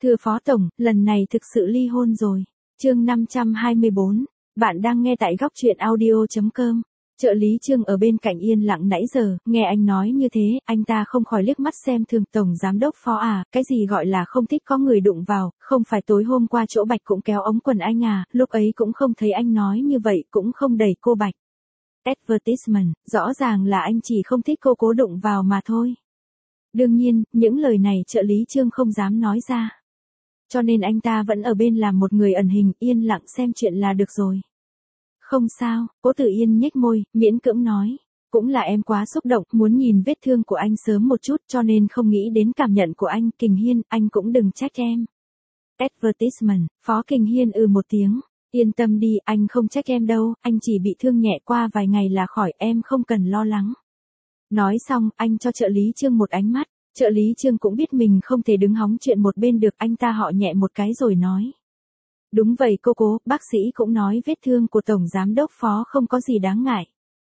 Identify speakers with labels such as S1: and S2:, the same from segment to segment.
S1: Thưa Phó Tổng, lần này thực sự ly hôn rồi. Chương 524, bạn đang nghe tại góc truyện audio.com. Trợ lý Trương ở bên cạnh yên lặng nãy giờ, nghe anh nói như thế, anh ta không khỏi liếc mắt xem thường Tổng Giám đốc Phó à, cái gì gọi là không thích có người đụng vào, không phải tối hôm qua chỗ Bạch cũng kéo ống quần anh à, lúc ấy cũng không thấy anh nói như vậy, cũng không đẩy cô Bạch. Advertisement, rõ ràng là anh chỉ không thích cô cố đụng vào mà thôi. Đương nhiên, những lời này trợ lý Trương không dám nói ra. Cho nên anh ta vẫn ở bên làm một người ẩn hình, yên lặng xem chuyện là được rồi. Không sao, Cố Tử Yên nhếch môi, miễn cưỡng nói. Cũng là em quá xúc động, muốn nhìn vết thương của anh sớm một chút cho nên không nghĩ đến cảm nhận của anh. Kình Hiên, anh cũng đừng trách em. Advertisement, Phó Kình Hiên một tiếng. Yên tâm đi, anh không trách em đâu, anh chỉ bị thương nhẹ qua vài ngày là khỏi, em không cần lo lắng. Nói xong, anh cho trợ lý Trương một ánh mắt. Trợ lý Trương cũng biết mình không thể đứng hóng chuyện một bên được, anh ta họ nhẹ một cái rồi nói. Đúng vậy cô Cố, bác sĩ cũng nói vết thương của Tổng Giám đốc Phó không có gì đáng ngại.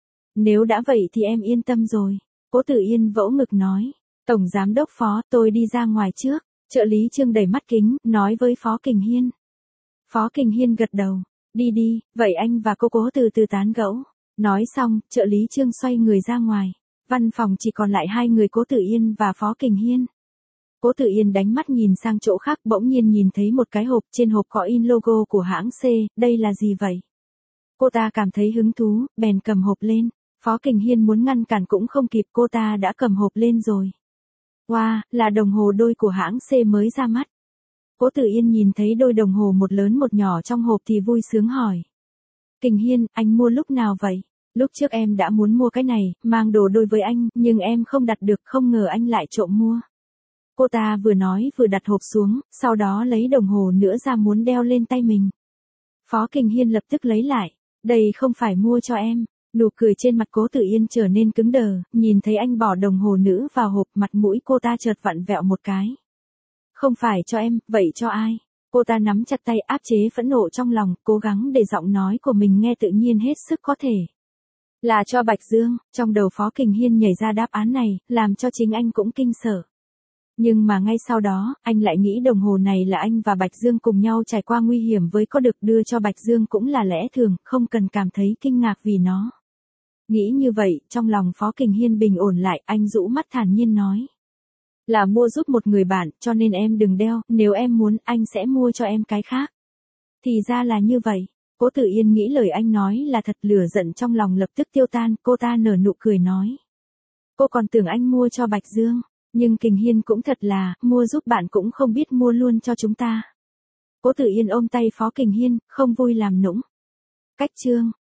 S1: Nếu đã vậy thì em yên tâm rồi. Cố Tử Yên vỗ ngực nói. Tổng Giám đốc Phó, tôi đi ra ngoài trước. Trợ lý Trương đẩy mắt kính, nói với Phó Kình Hiên. Phó Kình Hiên gật đầu. Đi đi, vậy anh và cô Cố từ từ tán gẫu. Nói xong, trợ lý Trương xoay người ra ngoài. Văn phòng chỉ còn lại hai người Cố Tử Yên và Phó Kình Hiên. Cố Tử Yên đánh mắt nhìn sang chỗ khác, bỗng nhiên nhìn thấy một cái hộp, trên hộp có in logo của hãng C, đây là gì vậy? Cô ta cảm thấy hứng thú, bèn cầm hộp lên. Phó Kình Hiên muốn ngăn cản cũng không kịp, cô ta đã cầm hộp lên rồi. Wow, là đồng hồ đôi của hãng C mới ra mắt. Cố Tử Yên nhìn thấy đôi đồng hồ một lớn một nhỏ trong hộp thì vui sướng hỏi. Kình Hiên, anh mua lúc nào vậy? Lúc trước em đã muốn mua cái này, mang đồ đôi với anh, nhưng em không đặt được, không ngờ anh lại trộm mua. Cô ta vừa nói vừa đặt hộp xuống, sau đó lấy đồng hồ nữa ra muốn đeo lên tay mình. Phó Kình Hiên lập tức lấy lại. Đây không phải mua cho em. Nụ cười trên mặt Cố Tử Yên trở nên cứng đờ, nhìn thấy anh bỏ đồng hồ nữ vào hộp, mặt mũi cô ta chợt vặn vẹo một cái. Không phải cho em, vậy cho ai? Cô ta nắm chặt tay áp chế phẫn nộ trong lòng, cố gắng để giọng nói của mình nghe tự nhiên hết sức có thể. Là cho Bạch Dương. Trong đầu Phó Kình Hiên nhảy ra đáp án này, làm cho chính anh cũng kinh sợ. Nhưng mà ngay sau đó, anh lại nghĩ đồng hồ này là anh và Bạch Dương cùng nhau trải qua nguy hiểm với có được đưa cho Bạch Dương cũng là lẽ thường, không cần cảm thấy kinh ngạc vì nó. Nghĩ như vậy, trong lòng Phó Kình Hiên bình ổn lại, anh rũ mắt thản nhiên nói. Là mua giúp một người bạn, cho nên em đừng đeo, nếu em muốn, anh sẽ mua cho em cái khác. Thì ra là như vậy. Cố Tử Yên nghĩ lời anh nói là thật, lửa giận trong lòng lập tức tiêu tan, cô ta nở nụ cười nói. Cô còn tưởng anh mua cho Bạch Dương, nhưng Kình Hiên cũng thật là, mua giúp bạn cũng không biết mua luôn cho chúng ta. Cố Tử Yên ôm tay Phó Kình Hiên, không vui làm nũng. Cách chương.